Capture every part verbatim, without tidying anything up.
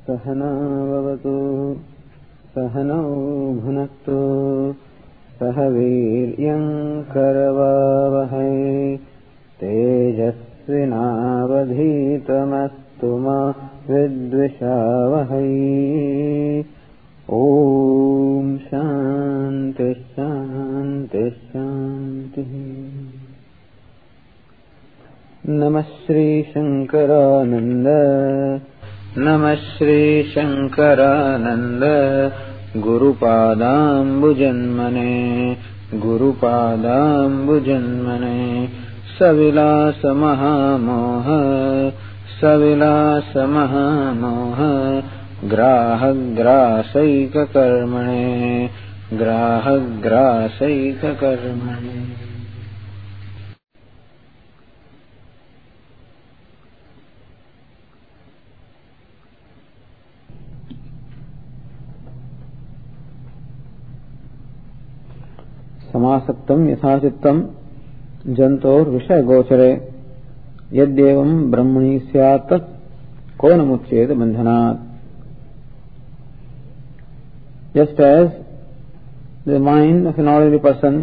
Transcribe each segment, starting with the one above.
सहना भवतु सहनौ भुनक्तु सह वीर्यं करवावहै तेजस्विनावधीतमस्तु मा विद्विषावहै। ओम शांति शांति शांति। नमः श्री शंकरानंद नमः श्री शंकरानंद गुरुपादाम्बुजन्मने गुरुपादाम्बुजन्मने सविलास महामोह सविलास महामोह ग्राहग्रासैककर्मणे ग्राहग्रासैककर्मणे। समासक्तं यथाचित्तं जन्तोर् विषय गोचरे यद्येवं ब्रह्मणि स्यात् तत् को न मुच्येत बन्धनात्। Just as the mind of an ordinary person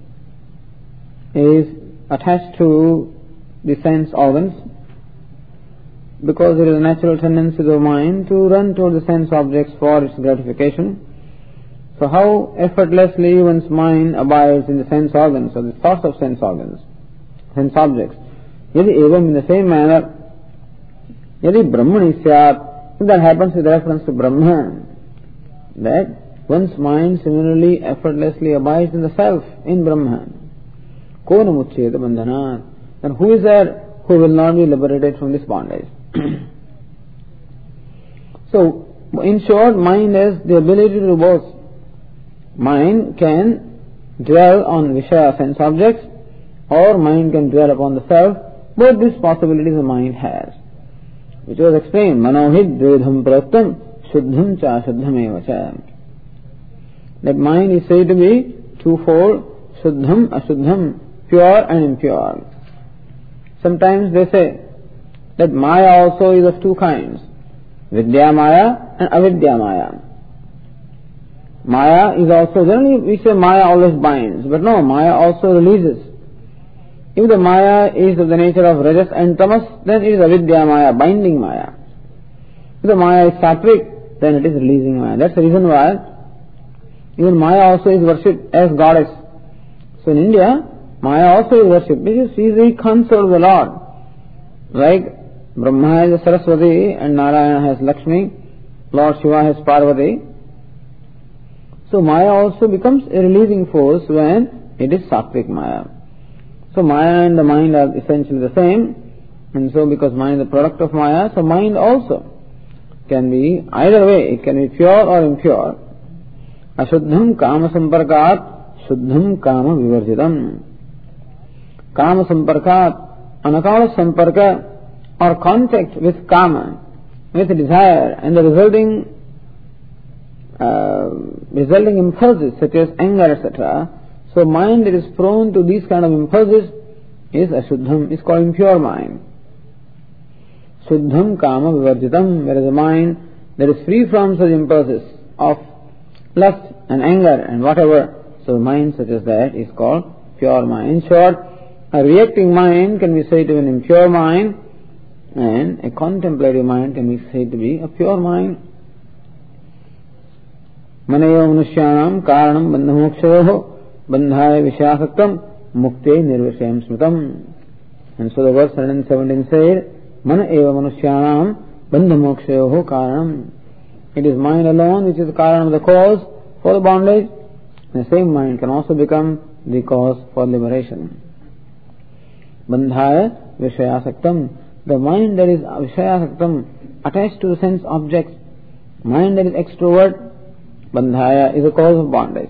is attached to the sense organs because there is a natural tendency of the mind to run toward the sense objects for its gratification. So how effortlessly one's mind abides in the sense organs or the thoughts of sense organs, sense objects. Yadi evam, in the same manner, yadi brahmani syat, if that happens with reference to Brahman, that one's mind similarly effortlessly abides in the self, in Brahman. Kona muccheta bandhanat. Then who is there who will not be liberated from this bondage? So, in short, mind has the ability to do both. Mind can dwell on Vishaya sense objects, or mind can dwell upon the self. Both these possibilities the mind has, which was explained. Manohid dvedham prayattam shuddham cha shuddham eva cha. That mind is said to be twofold, shuddham, ashuddham, pure and impure. Sometimes they say that Maya also is of two kinds, Vidya Maya and Avidya Maya. Maya is also, generally we say Maya always binds, but no, Maya also releases. If the Maya is of the nature of Rajas and Tamas, then it is Avidya Maya, binding Maya. If the Maya is Sattvic, then it is releasing Maya. That's the reason why even Maya also is worshipped as goddess. So in India, Maya also is worshipped because she is the consort of the Lord. Like Brahma has Saraswati and Narayana has Lakshmi, Lord Shiva has Parvati. So Maya also becomes a releasing force when it is Sattvic Maya. So Maya and the mind are essentially the same, and so because mind is the product of Maya, so mind also can be either way, it can be pure or impure. Ashuddham kama samparkat shuddham kama vivarjitam. Kama samparkat, on account of samparka or contact with kama, with desire and the resulting uh, resulting impulses such as anger, et cetera. So mind that is prone to these kind of impulses is ashuddham, is called impure mind. Shuddham kama vivarjitam, whereas a mind that is free from such impulses of lust and anger and whatever, so mind such as that is called pure mind. In short, a reacting mind can be said to be an impure mind, and a contemplative mind can be said to be a pure mind. Manaya manushyanam karanam bandhamokshayoho bandhaya vishasaktam mukte nirvishayam smritam. And so the verse one seventeen said, Mana eva manushyanam bandhamokshayoho karanam. It is mind alone which is the karan of the cause for the bondage. The same mind can also become the cause for liberation. Bandhaya vishayasaktam. The mind that is vishayasaktam, attached to the sense objects, mind that is extrovert, bandhaya is a cause of bondage.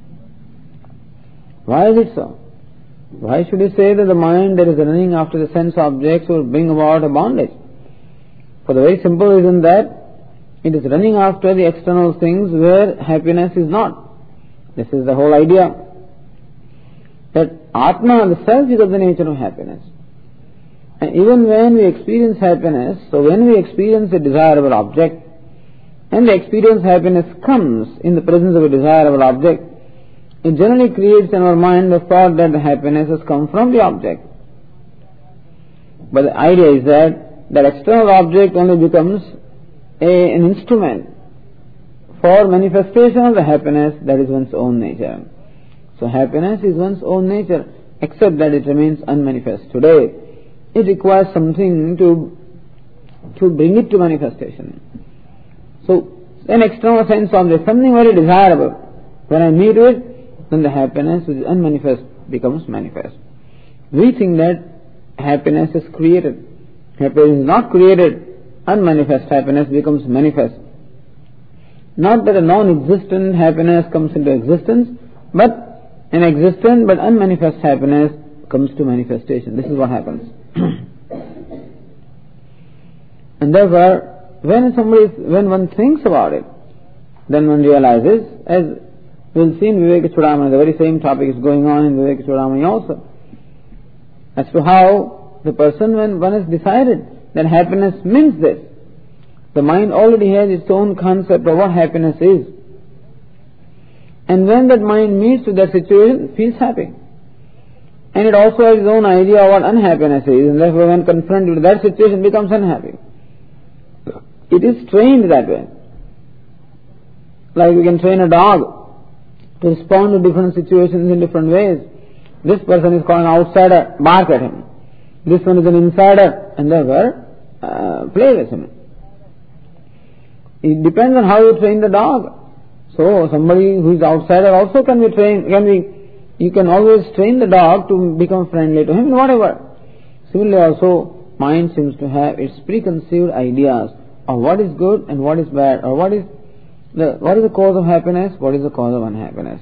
Why is it so? Why should you say that the mind that is running after the sense objects will bring about a bondage? For the very simple reason that it is running after the external things where happiness is not. This is the whole idea. That Atma, the self, is of the nature of happiness. And even when we experience happiness, so when we experience a desirable object, and the experience happiness comes in the presence of a desirable object, it generally creates in our mind the thought that the happiness has come from the object. But the idea is that that external object only becomes a, an instrument for manifestation of the happiness that is one's own nature. So happiness is one's own nature, except that it remains unmanifest. Today, it requires something to to bring it to manifestation. So, an external sense object, something very desirable. When I meet it, then the happiness which is unmanifest becomes manifest. We think that happiness is created. Happiness is not created. Unmanifest happiness becomes manifest. Not that a non-existent happiness comes into existence, but an existent but unmanifest happiness comes to manifestation. This is what happens. And therefore, when somebody, when one thinks about it, then one realizes, as we'll see in Viveka-Chudamani, the very same topic is going on in Viveka-Chudamani also, as to how the person, when one has decided that happiness means this, the mind already has its own concept of what happiness is. And when that mind meets with that situation, it feels happy. And it also has its own idea of what unhappiness is, and therefore when confronted with that situation, it becomes unhappy. It is trained that way. Like we can train a dog to respond to different situations in different ways. This person is called an outsider, bark at him. This one is an insider, and therefore uh, play with him. It depends on how you train the dog. So somebody who is outsider also can be trained, can be, you can always train the dog to become friendly to him, whatever. Similarly also, mind seems to have its preconceived ideas of what is good and what is bad, or what is the what is the cause of happiness, what is the cause of unhappiness.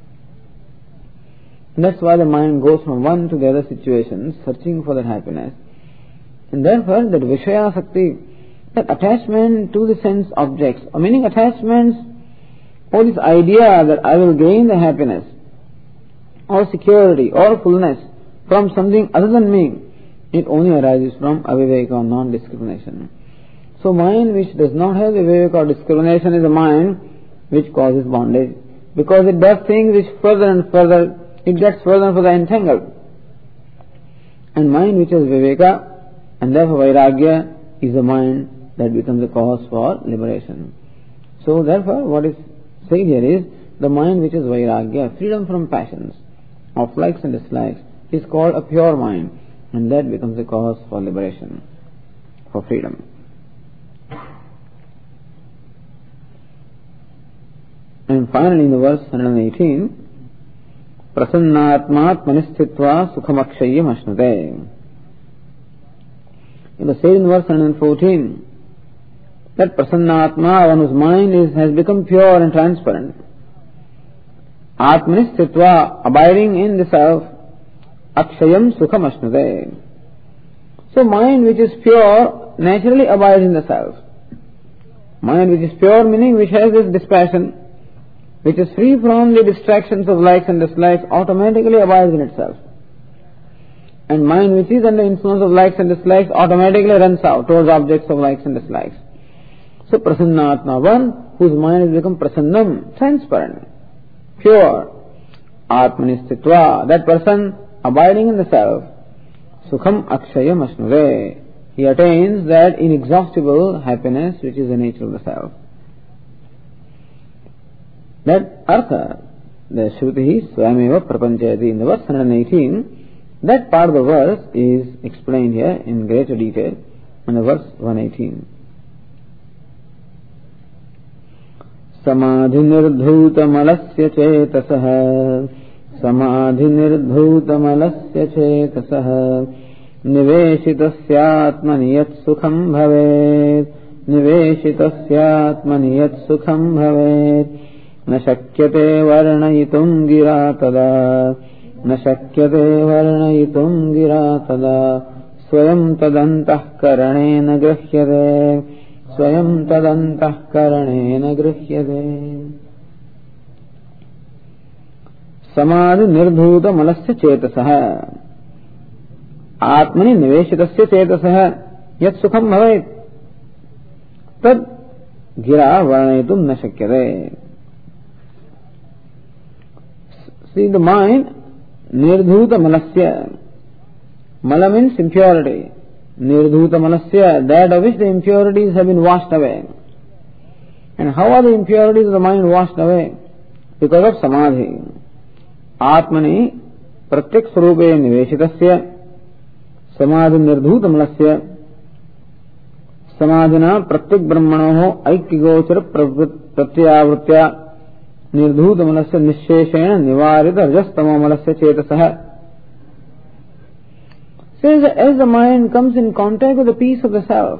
And that's why the mind goes from one to the other situations, searching for that happiness. And therefore, that Vishayasakti, that attachment to the sense objects, or meaning attachments, or this idea that I will gain the happiness, or security, or fullness from something other than me, it only arises from aviveka or non-discrimination. So mind which does not have aviveka or discrimination is a mind which causes bondage, because it does things which further and further, it gets further and further entangled. And mind which has viveka, and therefore vairagya, is a mind that becomes a cause for liberation. So therefore what is said here is, the mind which is vairagya, freedom from passions, of likes and dislikes, is called a pure mind, and that becomes a cause for liberation, for freedom. And finally in the verse one eighteen, prasannatmat manistitva sukhamakshayam ashnate. It was said in verse one fourteen that prasannatma, one whose mind is, has become pure and transparent, atmanistitva, abiding in the self, akshayam sukham ashnate. So mind which is pure naturally abides in the self. Mind which is pure, meaning which has this dispassion, which is free from the distractions of likes and dislikes, automatically abides in itself. And mind which is under influence of likes and dislikes automatically runs out towards objects of likes and dislikes. So prasannatma, one whose mind has become prasannam, transparent, pure, atmanistitva, that person abiding in the self, sukham akshayam ashnure, he attains that inexhaustible happiness which is the nature of the self. That artha, the Shruti Swayameva Prapanchayati, in the verse one eighteen, that part of the verse is explained here in greater detail in the verse one eighteen. Samadhi nirdhuta malasya chetasaha, samadhi nirdhuta malasya chetasaha, niveshitasyatmani yat sukham bhavet, niveshitasyatmani yat sukham bhavet. न शक्यते वर्णयितुं गिरा तदा, न शक्यते वर्णयितुं गिरा तदा, स्वयं तदन्तःकरणेन गृह्यते, स्वयं तदन्तःकरणेन गृह्यते. समाधि निर्धूत मलस्य चेतसः, आत्मनि निवेशितस्य चेतसः यत् सुखं भवेत्, तद gira varanayitum na shakyate. See, the mind, nirdhuta malasya. Mala means impurity. Nirdhuta malasya, that of which the impurities have been washed away. And how are the impurities of the mind washed away? Because of samadhi. Atmani pratyak swarupe niveshitasya samadhi nirdhuta malasya samadhina pratyak brahmanoho aikyagochara pratyavritya nirdhuta malasya nisheshena nivarita rajastama malasya chetasah. Says that as the mind comes in contact with the peace of the self,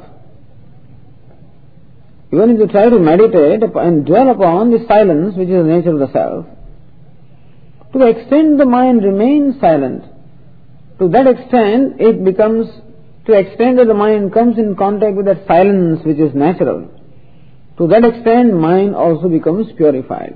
even if you try to meditate and dwell upon the silence which is the nature of the self, to the extent the mind remains silent, to that extent it becomes, to the extent that the mind comes in contact with that silence which is natural, to that extent mind also becomes purified.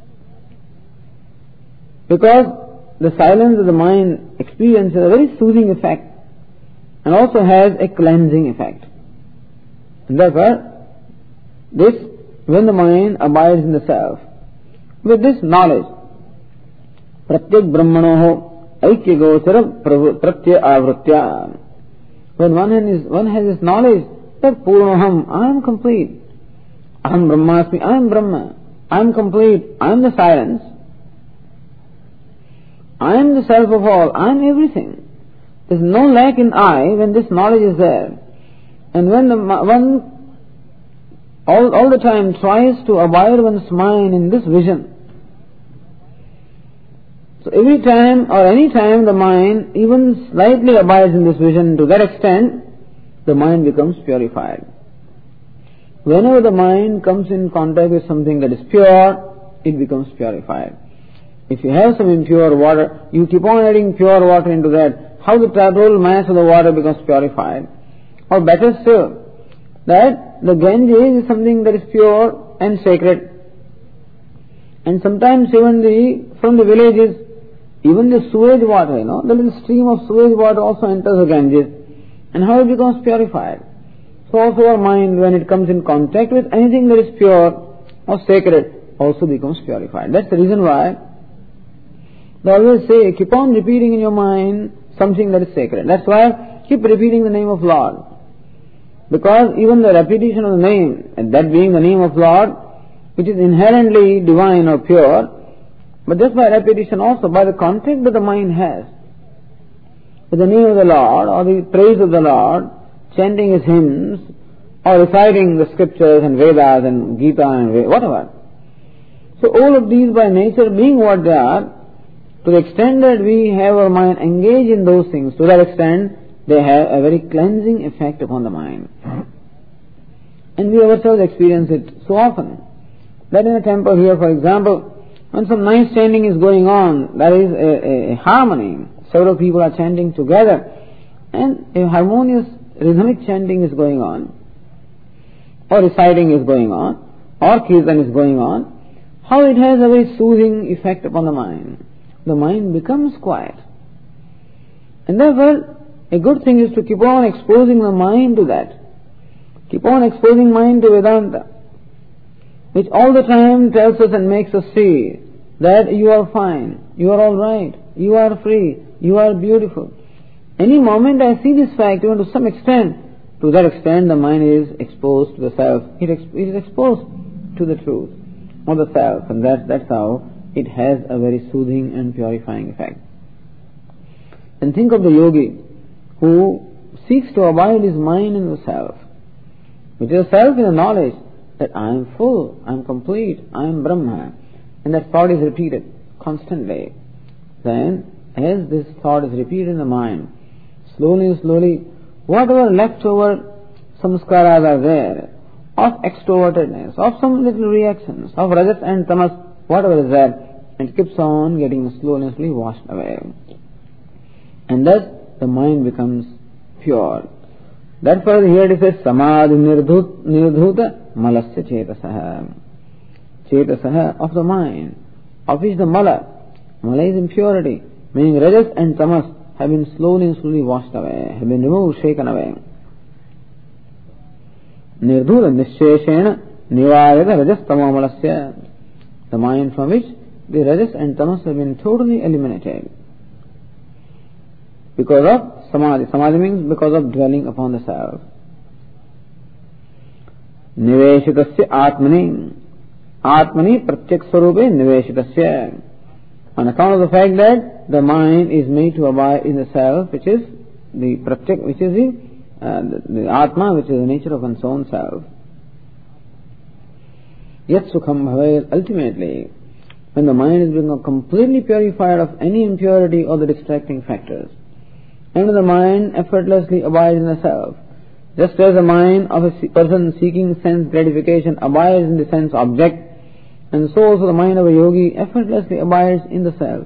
Because the silence of the mind experiences a very soothing effect and also has a cleansing effect. And therefore, this, when the mind abides in the self, with this knowledge, pratyak brahmanoho aikyagochara pratya avritya, when one has, one has this knowledge that purnaham, I am complete, aham brahmasmi, I am Brahma, I am complete, I am the silence, I am the self of all, I am everything. There is no lack in I when this knowledge is there. And when the one all, all the time tries to abide one's mind in this vision, so every time or any time the mind even slightly abides in this vision, to that extent the mind becomes purified. Whenever the mind comes in contact with something that is pure, it becomes purified. If you have some impure water, you keep on adding pure water into that, how the total mass of the water becomes purified. Or better still, that the Ganges is something that is pure and sacred. And sometimes even the, from the villages, even the sewage water, you know, the little stream of sewage water also enters the Ganges. And how it becomes purified. So also our mind, when it comes in contact with anything that is pure or sacred, also becomes purified. That's the reason why they always say, keep on repeating in your mind something that is sacred. That's why keep repeating the name of Lord. Because even the repetition of the name, and that being the name of Lord, which is inherently divine or pure, but just by repetition also, by the contact that the mind has with the name of the Lord, or the praise of the Lord, chanting his hymns, or reciting the scriptures and Vedas and Gita and whatever. So all of these by nature being what they are, to the extent that we have our mind engaged in those things, to that extent they have a very cleansing effect upon the mind. And we ourselves experience it so often. That in a temple here, for example, when some nice chanting is going on, there is a, a, a harmony. Several people are chanting together, and a harmonious rhythmic chanting is going on, or reciting is going on, or kirtan is going on. How it has a very soothing effect upon the mind. The mind becomes quiet. And therefore, a good thing is to keep on exposing the mind to that. Keep on exposing mind to Vedanta, which all the time tells us and makes us see that you are fine, you are all right, you are free, you are beautiful. Any moment I see this fact, even to some extent, to that extent the mind is exposed to the self. It, ex- it is exposed to the truth of the self, and that, that's how it has a very soothing and purifying effect. And think of the yogi who seeks to abide his mind in the self, which is self in the knowledge that I am full, I am complete, I am Brahma, and that thought is repeated constantly. Then, as this thought is repeated in the mind, slowly and slowly, whatever leftover samskaras are there, of extrovertedness, of some little reactions, of rajas and tamas, whatever is there, it keeps on getting slowly and slowly washed away. And thus the mind becomes pure. Therefore here it says, samadhi nirdhuta malasya chetasaha. Chetasaha of the mind, of which the mala, mala is impurity, meaning rajas and tamas have been slowly and slowly washed away, have been removed, shaken away. Nirdhuta nisheshena Nivayada rajas tamamalasya. The mind from which the rajas and tamas have been totally eliminated. Because of samadhi. Samadhi means because of dwelling upon the self. Niveshitasya atmani. Atmani pratyak swarupe niveshitasya. On account of the fact that the mind is made to abide in the self, which is the pratyak, which is the, uh, the, the atma, which is the nature of one's own self. Yat sukham bhavet, ultimately, when the mind is become completely purified of any impurity or the distracting factors, and the mind effortlessly abides in the self, just as the mind of a person seeking sense gratification abides in the sense object, and so also the mind of a yogi effortlessly abides in the self.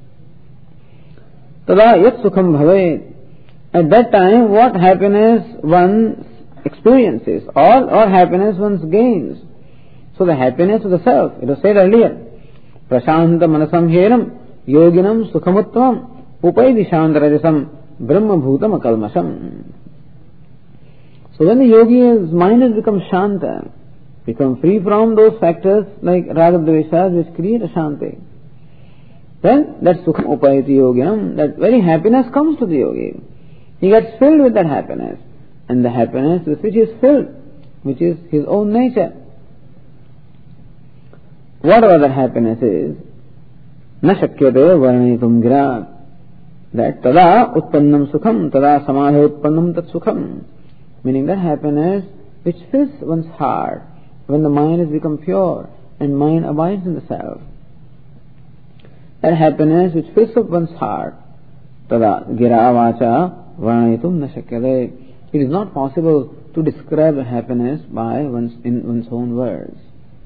Tada yat sukham bhavet. At that time, what happiness one experiences, or, or happiness one gains. So the happiness of the self, it was said earlier, prashanta manasam heram yoginam sukhamutvam upaidi shantarajasam brahma bhutam akalmasham. So when the yogi's mind has become shanta, become free from those factors like ragadveshas which create a shanti, then that sukham upayati yoginam, that very happiness comes to the yogi. He gets filled with that happiness, and the happiness with which he is filled, which is his own nature. Whatever that happiness is, na shakyate varanitum gira. That tada utpannam sukham, tada samadhi utpannam tat sukham. Meaning that happiness which fills one's heart when the mind has become pure and mind abides in the self. That happiness which fills up one's heart, tada gira vacha varanitum na shakyate. It is not possible to describe the happiness by one's, in one's own words.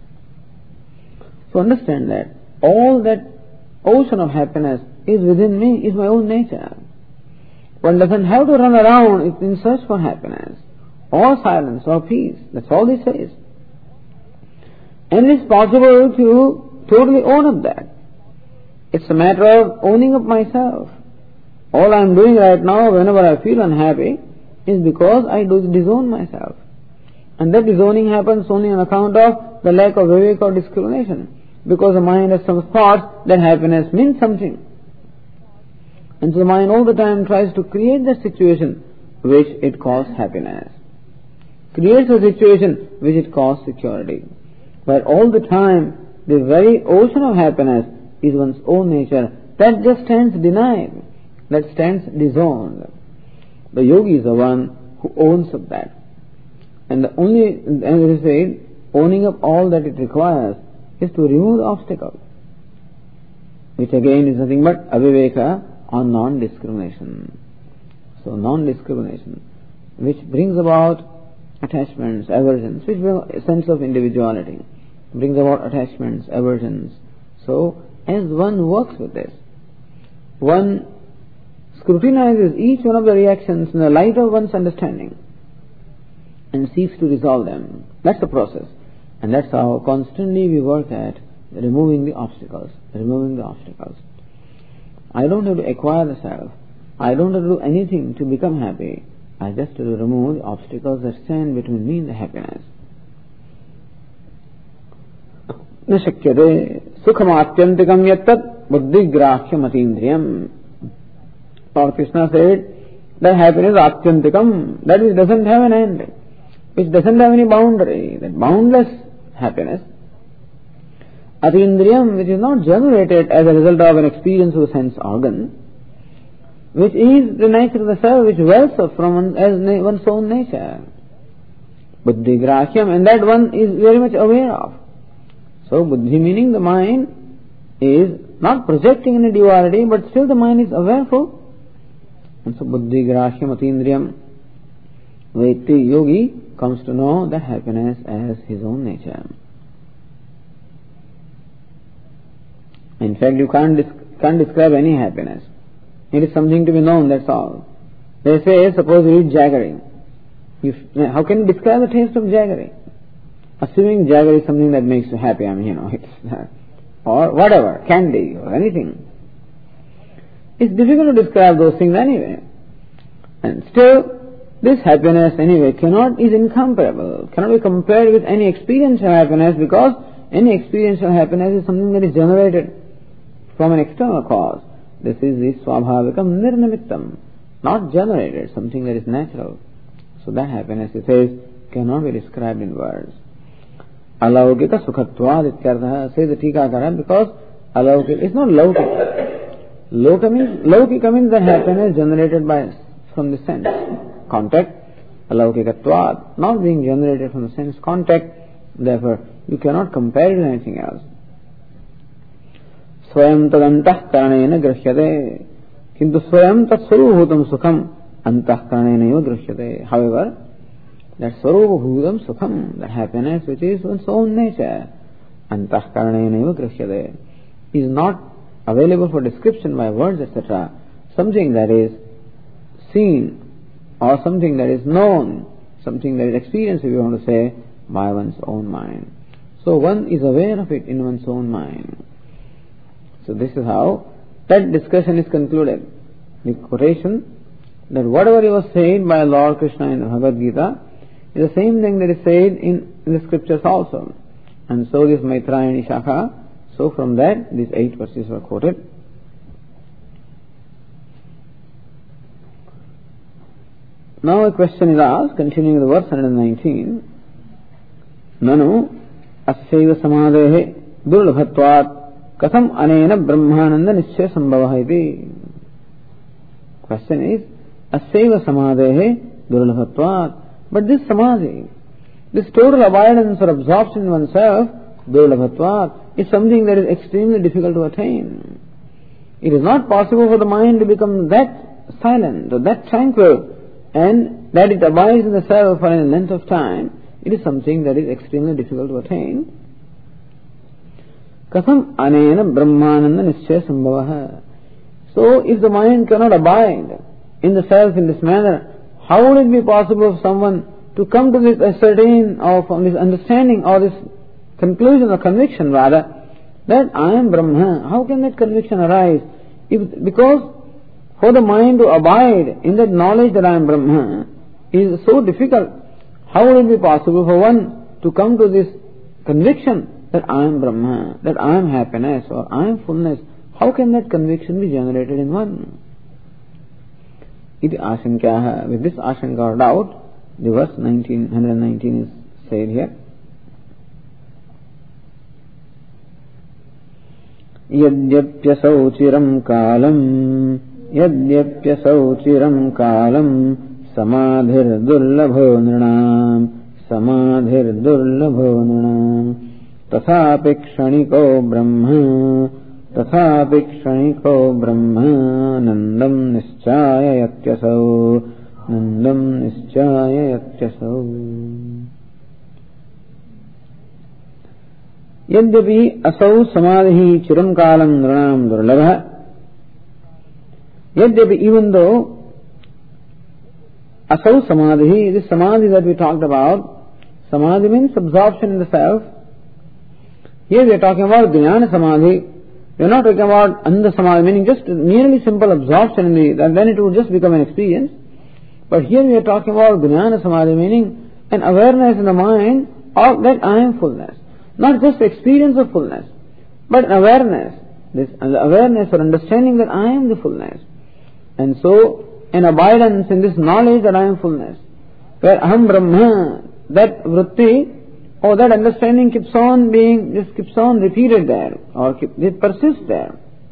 So understand that all that ocean of happiness is within me, is my own nature. One doesn't have to run around in search for happiness, or silence, or peace. That's all he says. And it is possible to totally own up that. It's a matter of owning up myself. All I am doing right now, whenever I feel unhappy, is because I do disown myself. And that disowning happens only on account of the lack of vivek or discrimination. Because the mind has some thoughts that happiness means something. And so the mind all the time tries to create that situation which it calls happiness. Creates a situation which it calls security. But all the time, the very ocean of happiness is one's own nature. That just stands denied. That stands disowned. The yogi is the one who owns up that. And the only, as it is said, owning up all that it requires is to remove the obstacle, which again is nothing but aviveka or non-discrimination. So non-discrimination, which brings about attachments, aversions, which bring a sense of individuality, brings about attachments, aversions. So as one works with this, one scrutinizes each one of the reactions in the light of one's understanding and seeks to resolve them. That's the process. And that's how constantly we work at removing the obstacles, removing the obstacles. I don't have to acquire the self. I don't have to do anything to become happy. I just have to remove the obstacles that stand between me and the happiness. Na shakyate sukhamatyantikam yattat buddhigrahya matindriyam. Lord Krishna said that happiness is atyantikam, that which doesn't have an end, which doesn't have any boundary, that boundless happiness. Atindriyam, which is not generated as a result of an experience of a sense organ, which is the nature of the self, which wells up from one, as na- one's own nature. Buddhigrahyam, and that one is very much aware of. So buddhi meaning the mind is not projecting any duality, but still the mind is awareful. And so buddhigrahyam atindriyam, Vaiti yogi comes to know that happiness as his own nature. In fact, you can't, dis- can't describe any happiness. It is something to be known, that's all. They say, suppose you eat jaggery. You, how can you describe the taste of jaggery? Assuming jaggery is something that makes you happy, I mean, you know, it's, or whatever, candy or anything. It's difficult to describe those things anyway. And still, this happiness anyway cannot, is incomparable, cannot be compared with any experiential happiness, because any experiential happiness is something that is generated from an external cause. This is the swabhavikam nirnimittam, not generated, something that is natural. So that happiness, it says, cannot be described in words. Alaukika sukhatvad ityartha, says the Tikakara, because alaukika, it's not laukika. Laukika means, laukika means that happiness generated by, from the sense contact. Alaukikatvad, not being generated from the sense contact, therefore you cannot compare it with anything else. Swayam tad antahkaranena grashyate, kintu swayam tad sarubhutam sukham antahkaranena eva grashyate. However, that sarubhutam sukham, that happiness which is one's own nature, antahkaranena eva grashyate, is not available for description by words, et cetera. Something that is seen or something that is known, something that is experienced, if you want to say, by one's own mind. So one is aware of it in one's own mind. So this is how that discussion is concluded. The quotation that whatever was said by Lord Krishna in the Bhagavad Gita is the same thing that is said in, in the scriptures also. And so this Maitrayani Shakha, so from that these eight verses were quoted. Now a question is asked, continuing the verse one nineteen. Nanu asyaiva samadhehe durlabhatvat katham anena brahmananda nischaya sambhavah iti. Question is, asyaiva samadhehe durlabhatvat. But this samadhi, this total avoidance or absorption in oneself, durlabhatvat, is something that is extremely difficult to attain. It is not possible for the mind to become that silent or that tranquil, and that it abides in the self for a length of time. It is something that is extremely difficult to attain. Katham anena brahmananda nischaya sambhavah. So if the mind cannot abide in the self in this manner, how would it be possible for someone to come to this ascertain or from this understanding or this conclusion or conviction rather, that I am Brahma? How can that conviction arise? If, because for the mind to abide in that knowledge that I am Brahma is so difficult. How would it be possible for one to come to this conviction that I am Brahma, that I am happiness or I am fullness? How can that conviction be generated in one? Iti ashankyaha. With this ashanka or doubt, the verse nineteen, one nineteen is said here. Yadyapyasau chiram kalam Yadyapyasau chiram kalam Samadhir durlabho nrinam Samadhir durlabho nrinam Tathapi kshaniko brahma Tathapi kshaniko brahma Nandam nischaya yatyasau Nandam nischaya yatyasau. Yadyapi asau samadhi chiram kalam nrinam durlabha. Yadyapi, even though asau samadhi, this samadhi that we talked about, samadhi means absorption in the self. Here we are talking about jnana samadhi. We are not talking about anda samadhi, meaning just merely simple absorption in the, and then it would just become an experience. But here we are talking about jnana samadhi, meaning an awareness in the mind of that I am fullness. Not just experience of fullness, but an awareness, this awareness or understanding that I am the fullness. And so, an abidance in this knowledge that I am fullness, where Aham Brahma, that vritti or that understanding keeps on being, just keeps on repeated there, or keep, it persists there.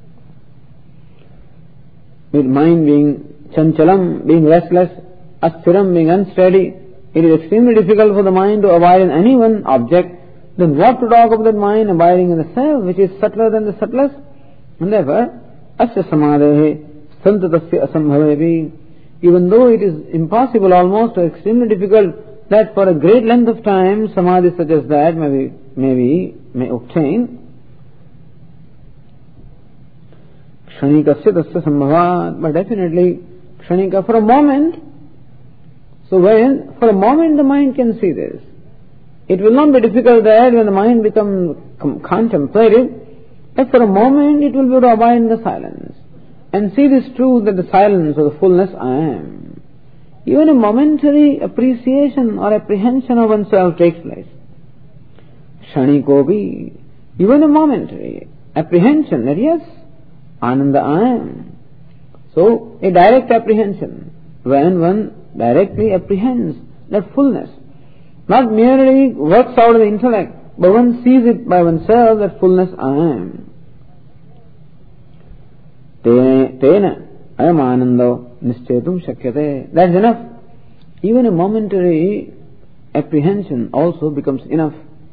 With mind being chanchalam, being restless, asthiram, being unsteady, it is extremely difficult for the mind to abide in any one object. Then what to talk of that mind abiding in the self, which is subtler than the subtlest? And therefore, asya samadhehe santatasya asambhavevi. Even though it is impossible, almost or extremely difficult, that for a great length of time samadhi such as that may be, may, be, may obtain. Kshanikasya tasya sambhavat. But definitely, kshanika, for a moment. So when, for a moment the mind can see this. It will not be difficult that when the mind becomes contemplative, that for a moment it will be able to abide in the silence and see this truth that the silence or the fullness I am even a momentary appreciation or apprehension of oneself takes place. Kshanikopi, even a momentary apprehension that yes, Ananda I am. So, a direct apprehension, when one directly apprehends that fullness, not merely works out of the intellect, but one sees it by oneself, that fullness I am. Tena ayam anando nischetum shakyate. That's enough. Even a momentary apprehension also becomes enough.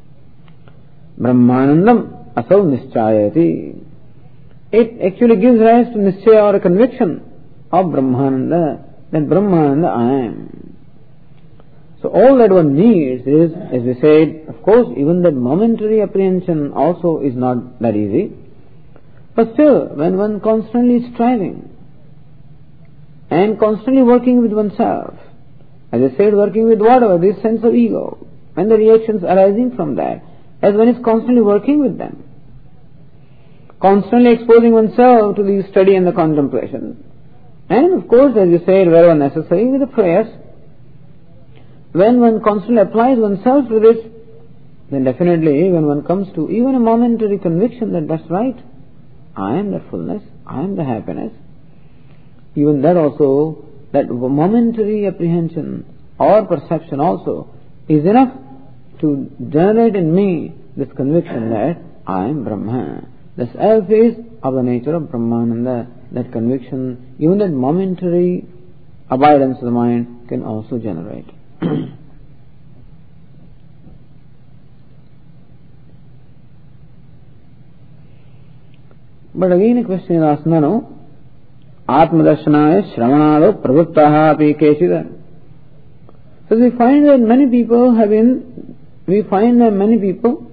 Brahmanandam asau nischayati. It actually gives rise to nischaya or a conviction of Brahmananda, that Brahmananda I am. So all that one needs is, as we said, of course, even that momentary apprehension also is not that easy. But still, when one constantly is striving and constantly working with oneself, as I said, working with whatever, this sense of ego and the reactions arising from that, as one is constantly working with them, constantly exposing oneself to the study and the contemplation, and of course, as you said, wherever necessary, with the prayers, when one constantly applies oneself to this, then definitely when one comes to even a momentary conviction that that's right, I am the fullness, I am the happiness, even that also, that momentary apprehension or perception also is enough to generate in me this conviction that I am Brahma. The self is of the nature of Brahmananda. That conviction, even that momentary abidance of the mind can also generate. But again a question is asked, no, no. Atmadarshanaaya shravanalo pravruttaha api keshida. So we find that many people have been, we find that many people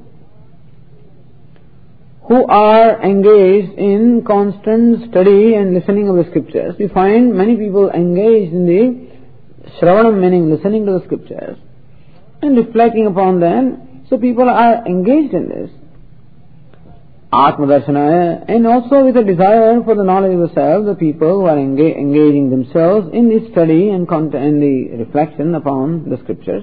who are engaged in constant study and listening of the scriptures, we find many people engaged in the shravanam, meaning listening to the scriptures and reflecting upon them. So people are engaged in this. Atmadarshana, and also with a desire for the knowledge of the self, the people who are enga- engaging themselves in the study and content, in the reflection upon the scriptures.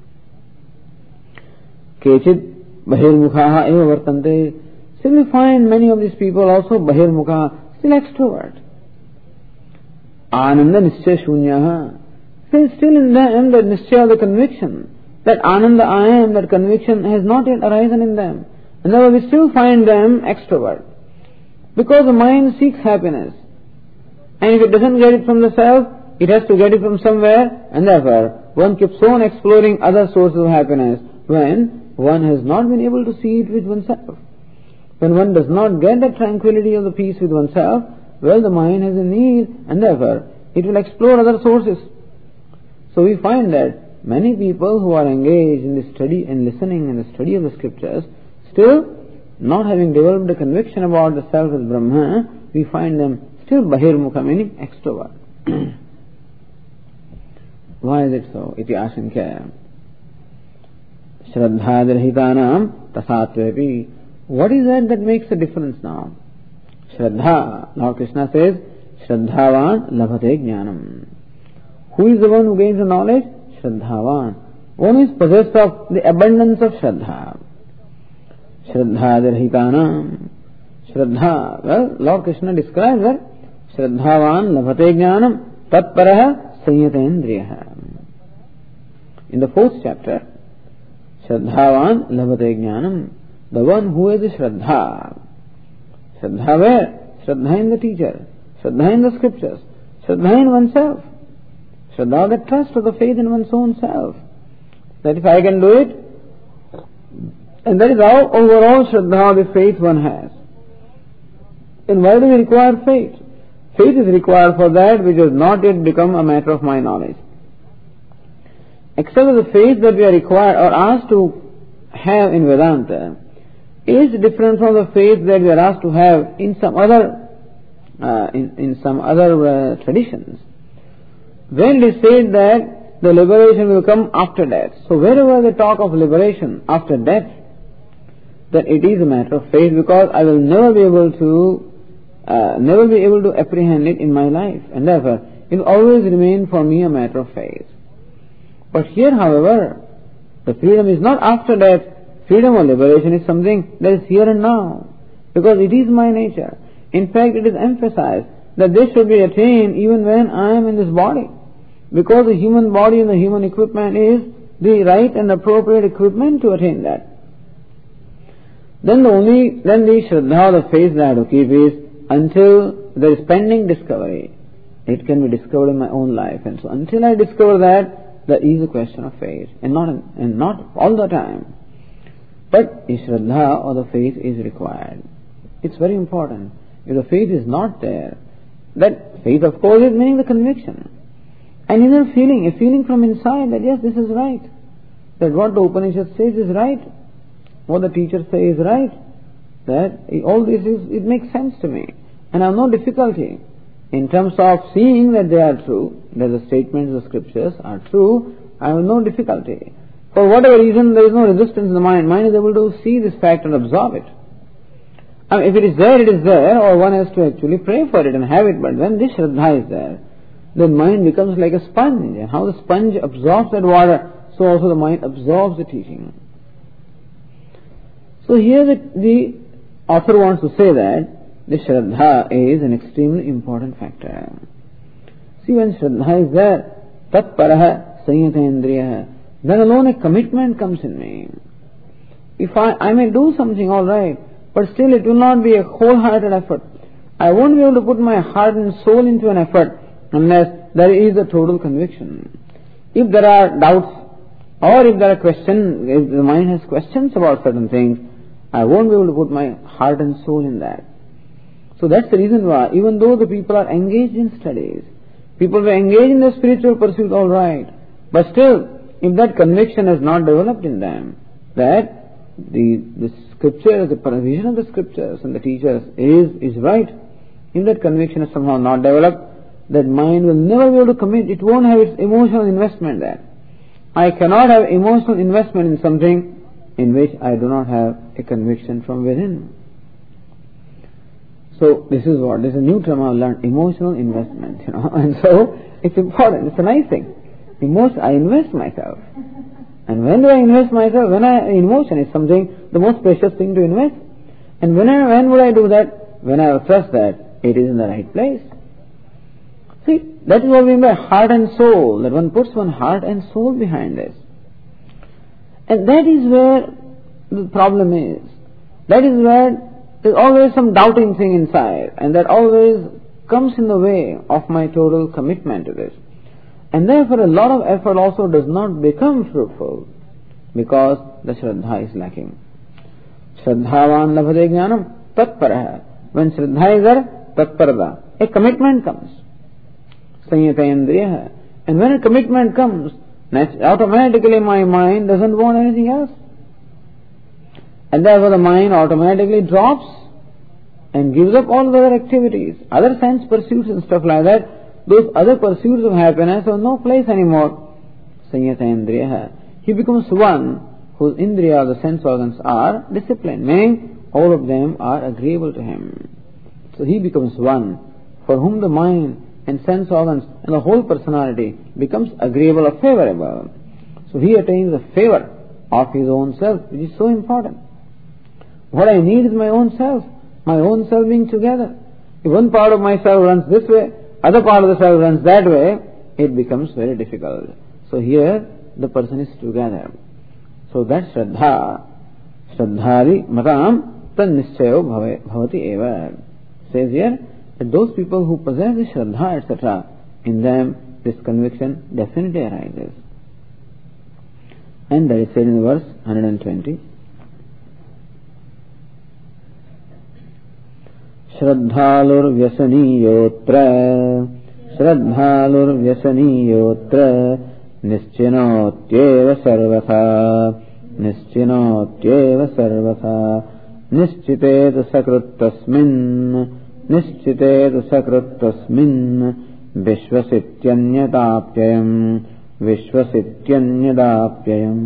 Kechid bahirmukhaha eva vartante. Still we find many of these people also bahirmukha, still extrovert. Ananda nischaya shunyaha. Still, still in them that nischaya, the conviction, that ananda I am, that conviction has not yet arisen in them. And therefore we still find them extrovert. Because the mind seeks happiness. And if it doesn't get it from the self, it has to get it from somewhere, and therefore one keeps on exploring other sources of happiness when one has not been able to see it with oneself. When one does not get the tranquility of the peace with oneself, well, the mind has a need, and therefore it will explore other sources. So we find that many people who are engaged in the study and listening and the study of the scriptures, still not having developed a conviction about the self as Brahma, we find them still bahirmukha, meaning extrovert. Why is it so? Iti ashankya. Shraddhadirhitanam tasatvepi. What is that that makes a difference now? Shraddha, Lord Krishna says, Shraddhavan labhate jnanam. Who is the one who gains the knowledge? Shraddhavan. One is possessed of the abundance of Shraddha. Shraddhadirhitanam. Shraddha, well, Lord Krishna describes that Shraddhavan labhate jnanam tatparaha sanyatendriyaha. In the fourth chapter, Shraddhavan labhate jnanam. The one who has the Shraddha. Shraddha where? Shraddha in the teacher. Shraddha in the scriptures. Shraddha in oneself. Shraddha, the trust or the faith in one's own self. That if I can do it, and that is how overall Shraddha, the faith one has. Then why do we require faith? Faith is required for that which has not yet become a matter of my knowledge. Except the faith that we are required or asked to have in Vedanta is different from the faith that we are asked to have in some other uh, in, in some other uh, traditions. When they say that the liberation will come after death, so wherever they talk of liberation after death, then it is a matter of faith, because I will never be able to uh, never be able to apprehend it in my life, and therefore it will always remain for me a matter of faith. But here, however, the freedom is not after death. Freedom or liberation is something that is here and now, because it is my nature. In fact, it is emphasized that this should be attained even when I am in this body, because the human body and the human equipment is the right and appropriate equipment to attain that. Then the only, then the Shraddha, the faith that I have to keep is until there is pending discovery. It can be discovered in my own life, and so until I discover that, there is a question of faith, and not and not all the time. But the Shraddha or the faith is required. It's very important. If the faith is not there, that faith, of course, is meaning the conviction. And inner feeling, a feeling from inside that yes, this is right. That what the Upanishad says is right. What the teacher says is right. That all this is, it makes sense to me. And I have no difficulty in terms of seeing that they are true, that the statements of the scriptures are true. I have no difficulty. For whatever reason, there is no resistance in the mind. Mind is able to see this fact and absorb it. I mean, if it is there, it is there, or one has to actually pray for it and have it. But when this Shraddha is there, the mind becomes like a sponge. And how the sponge absorbs that water, so also the mind absorbs the teaching. So here the, the author wants to say that the Shraddha is an extremely important factor. See, when Shraddha is there, tatparaha sanyatendriya, then alone a commitment comes in me. If I, I may do something all right, but still it will not be a wholehearted effort. I won't be able to put my heart and soul into an effort unless there is a total conviction. If there are doubts, or if there are questions, if the mind has questions about certain things, I won't be able to put my heart and soul in that. So that's the reason why, even though the people are engaged in studies, people were engaged in the spiritual pursuit, all right, but still, if that conviction has not developed in them, that the, the scriptures, the vision of the scriptures and the teachers is, is right, if that conviction is somehow not developed, that mind will never be able to commit, it won't have its emotional investment there. I cannot have emotional investment in something in which I do not have a conviction from within. So this is what, this is a new term I've learned, emotional investment, you know, and so it's important, it's a nice thing. Emotion, I invest myself. And when do I invest myself? When I, emotion is something, the most precious thing to invest. And when I, when would I do that? When I trust that it is in the right place. See, that is what we mean by heart and soul, that one puts one heart and soul behind this. And that is where the problem is. That is where there is always some doubting thing inside, and that always comes in the way of my total commitment to this. And therefore a lot of effort also does not become fruitful, because the Shraddha is lacking. Shraddhavan labhate jnanam tatparaha. When Shraddha is there, tatparada, a commitment comes. Sanyatayendriya. And when a commitment comes, automatically my mind doesn't want anything else. And therefore the mind automatically drops and gives up all the other activities, other sense pursuits and stuff like that. Those other pursuits of happiness have no place anymore. Sanyatayendriya. He becomes one whose indriya, the sense organs, are disciplined, meaning all of them are agreeable to him. So he becomes one for whom the mind and sense organs and the whole personality becomes agreeable or favorable. So he attains the favor of his own self, which is so important. What I need is my own self, my own self being together. If one part of myself runs this way, other part of the self runs that way, it becomes very difficult. So here the person is together. So that Shraddha, Shraddhari Matam Tan Nischayo Bhavati Eva. Says here that those people who possess the Shraddha, et cetera, in them this conviction definitely arises. And that is said in verse one hundred twenty. Shraddhalur vyasaniyotra Shraddhalur vyasaniyotra Nischinotyeva sarvatha Nischinotyeva sarvatha Nischitetu sakruttasmin Nischitetu sakruttasmin Vishvasityanyatapyayam Vishvasityanyatapyayam.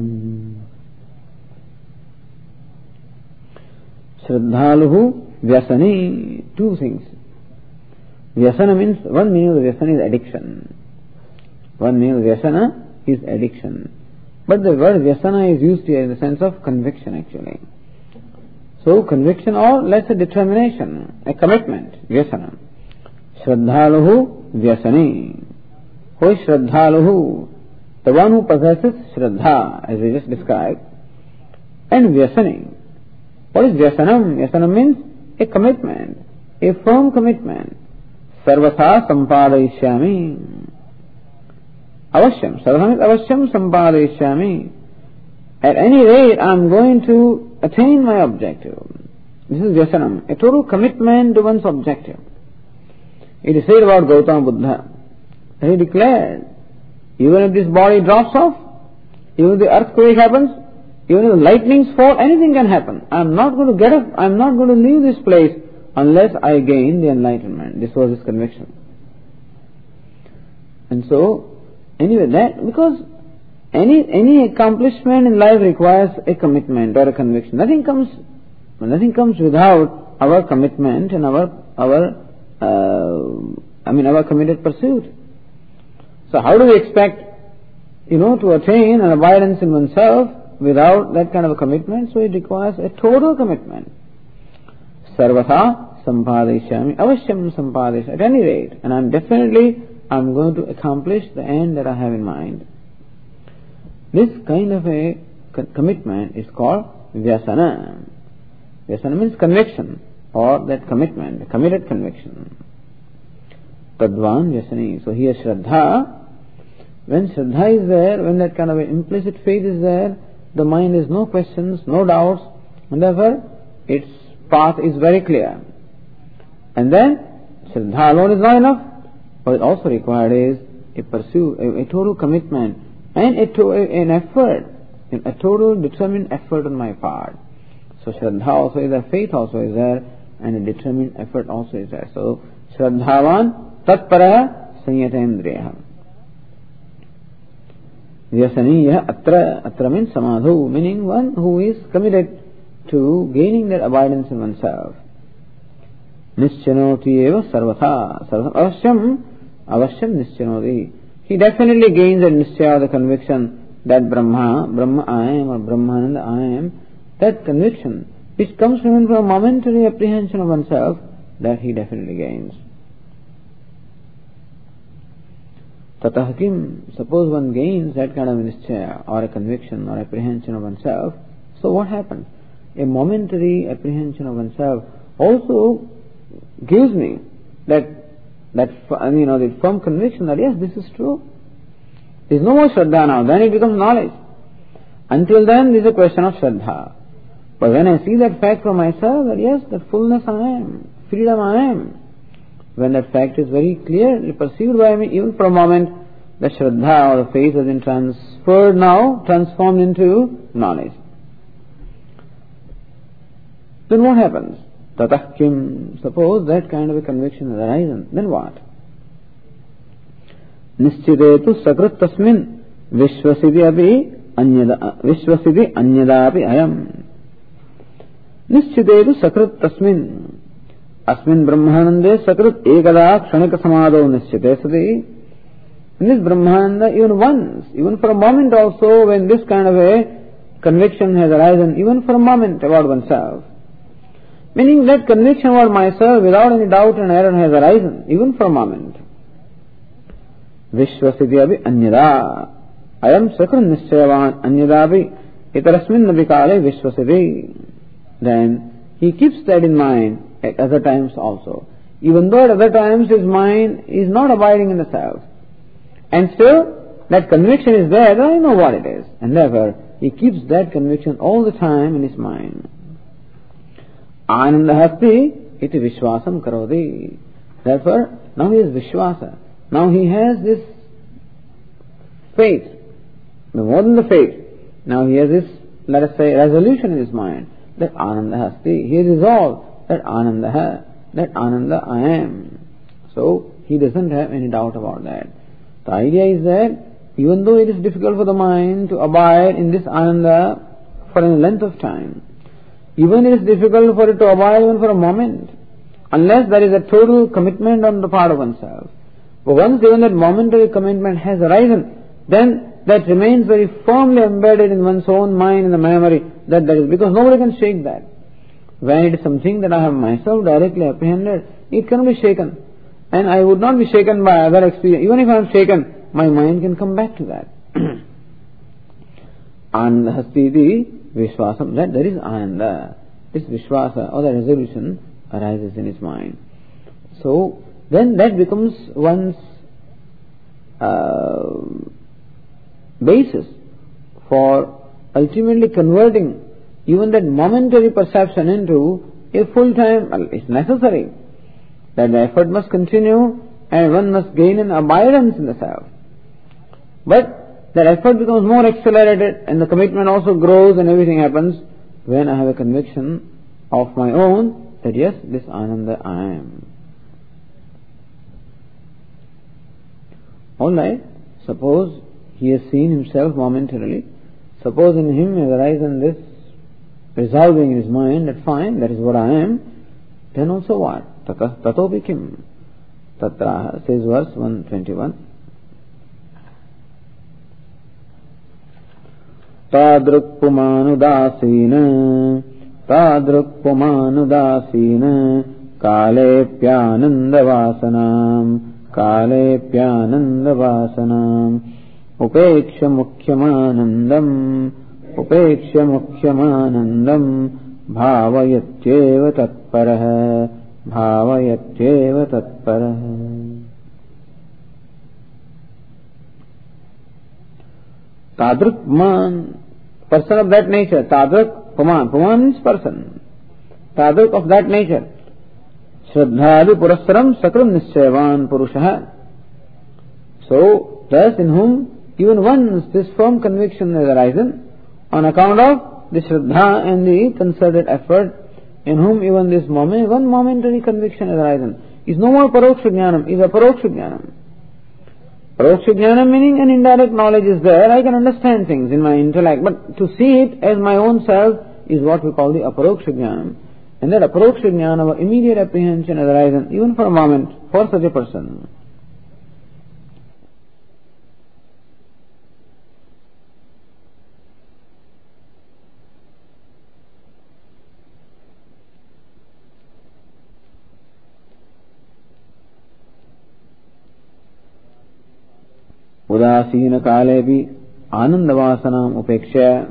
Shraddhaluhu Vyasani, two things. Vyasana means, one meaning of vyasana is addiction. One meaning of vyasana is addiction. But the word vyasana is used here in the sense of conviction actually. So conviction or let's say determination, a commitment, vyasana. Shraddhaluhu vyasani. Who is Shraddhaluhu? The one who possesses Shraddha, as we just described. And vyasani. What is vyasanam? Vyasanam means a commitment, a firm commitment. Sarvatha sampadayishyami. Avashyam. Sarvatha means avashyam sampadayishyami. At any rate, I am going to attain my objective. This is vyasanam, a total commitment to one's objective. It is said about Gautama Buddha. He declared, even if this body drops off, even if the earthquake happens, even if the lightnings fall, anything can happen. I am not going to get up, I am not going to leave this place unless I gain the enlightenment. This was his conviction. And so, anyway, that, because any any accomplishment in life requires a commitment or a conviction. Nothing comes, nothing comes without our commitment and our, our uh, I mean, our committed pursuit. So how do we expect, you know, to attain an abidance in oneself without that kind of a commitment? So it requires a total commitment. Sarvatha sampadayishyami, avashyam sampadayishyami. At any rate, and I'm definitely, I'm going to accomplish the end that I have in mind. This kind of a commitment is called vyasana. Vyasana means conviction, or that commitment, a committed conviction. Tadvan vyasani. So here Shraddha, when Shraddha is there, when that kind of an implicit faith is there, the mind has no questions, no doubts, and therefore its path is very clear. And then Shraddha alone is not enough. What is also required is a pursuit, a, a total commitment, and a to, a, an effort, a total determined effort on my part. So Shraddha also is there, faith also is there, and a determined effort also is there. So Shraddhavan tatpara sanyatendriya. Vyasaniya atra, atra means samadhu, meaning one who is committed to gaining that abidance in oneself. Nischanoti eva sarvatha, sarvatha avasyam, avasyam nischanoti. He definitely gains that nischaya, the conviction that Brahma, Brahma I am, or Brahmananda I am, that conviction which comes from him from a momentary apprehension of oneself, that he definitely gains. Tatah kim, suppose one gains that kind of nischaya, or a conviction, or apprehension of oneself, so what happens? A momentary apprehension of oneself also gives me that, that you know, the firm conviction that yes, this is true. There is no more Shraddha now, then it becomes knowledge. Until then, this is a question of Shraddha. But when I see that fact for myself, that yes, that fullness I am, freedom I am, when that fact is very clearly perceived by me, even for a moment, the Shraddha or the faith has been transferred now, transformed into knowledge. Then what happens? Tatah kim, suppose that kind of a conviction has arisen, then what? Nishchidetu sakrit tasmin vishwasidi api anyada, vishwasidi anyada api ayam. Nishchidetu sakrit tasmin asmin brahmanande sakrit ekada kshanika samadho nishchite sati. In this Brahmananda, even once, even for a moment also, when this kind of a conviction has arisen, even for a moment about oneself, meaning that conviction about myself without any doubt and error has arisen, even for a moment. Vishwasiddhi anyada. Ayam sakrit nishchayavan anyadapi itarasmin nabikale vishwasiddhi. Then he keeps that in mind at other times also. Even though at other times his mind is not abiding in the self. And still, that conviction is there, I know what it is. And therefore, he keeps that conviction all the time in his mind. Ananda hasti iti vishwasam karodi. Therefore, now he has vishwasa. Now he has this faith. More than the faith. Now he has this, let us say, resolution in his mind. That ananda hasti. He has resolved that ananda, that ananda I am. So, he doesn't have any doubt about that. The idea is that even though it is difficult for the mind to abide in this ananda for a length of time, even it is difficult for it to abide even for a moment, unless there is a total commitment on the part of oneself. But once even that momentary commitment has arisen, then that remains very firmly embedded in one's own mind and the memory that that is, because nobody can shake that. When it is something that I have myself directly apprehended, it cannot be shaken. And I would not be shaken by other experience. Even if I am shaken, my mind can come back to that. Ananda hastiti vishwasam, that there is ananda. This vishwasa or the resolution arises in his mind. So then that becomes one's uh, basis for ultimately converting even that momentary perception into a full-time. Well, it's necessary that the effort must continue and one must gain an abidance in the self. But that effort becomes more accelerated and the commitment also grows and everything happens when I have a conviction of my own that yes, this Ananda I am. Alright, suppose he has seen himself momentarily. Suppose in him has arisen this resolving in his mind that fine, that is what I am. Then also what? Tatopi kim? Tatra, says verse one twenty-one. Tadruk pumanudasina Tadruk pumanudasina Kale pyananda vasanam Kale pyananda vasanam Upeksha mukhyamanandam Upeksha mukhyamanandam Bhavayatyeva tatparah Bhavayatyeva tatparah. Tadruk man, person of that nature. Tadruk puman, puman means person. Tadruk of that nature. Shraddhadi purassaram sakram nischayavan purushaha. So, thus in whom even once this firm conviction has arisen on account of the shraddha and the concerted effort, in whom even this moment, one momentary conviction has arisen, is no more paroksha jnanam, is aparoksha jnanam. Paroksha jnanam meaning an indirect knowledge is there, I can understand things in my intellect, but to see it as my own self is what we call the aparoksha jnanam. And that aparoksha jnana or immediate apprehension has arisen even for a moment for such a person. Udasina kalevi anandavasanam upeksha.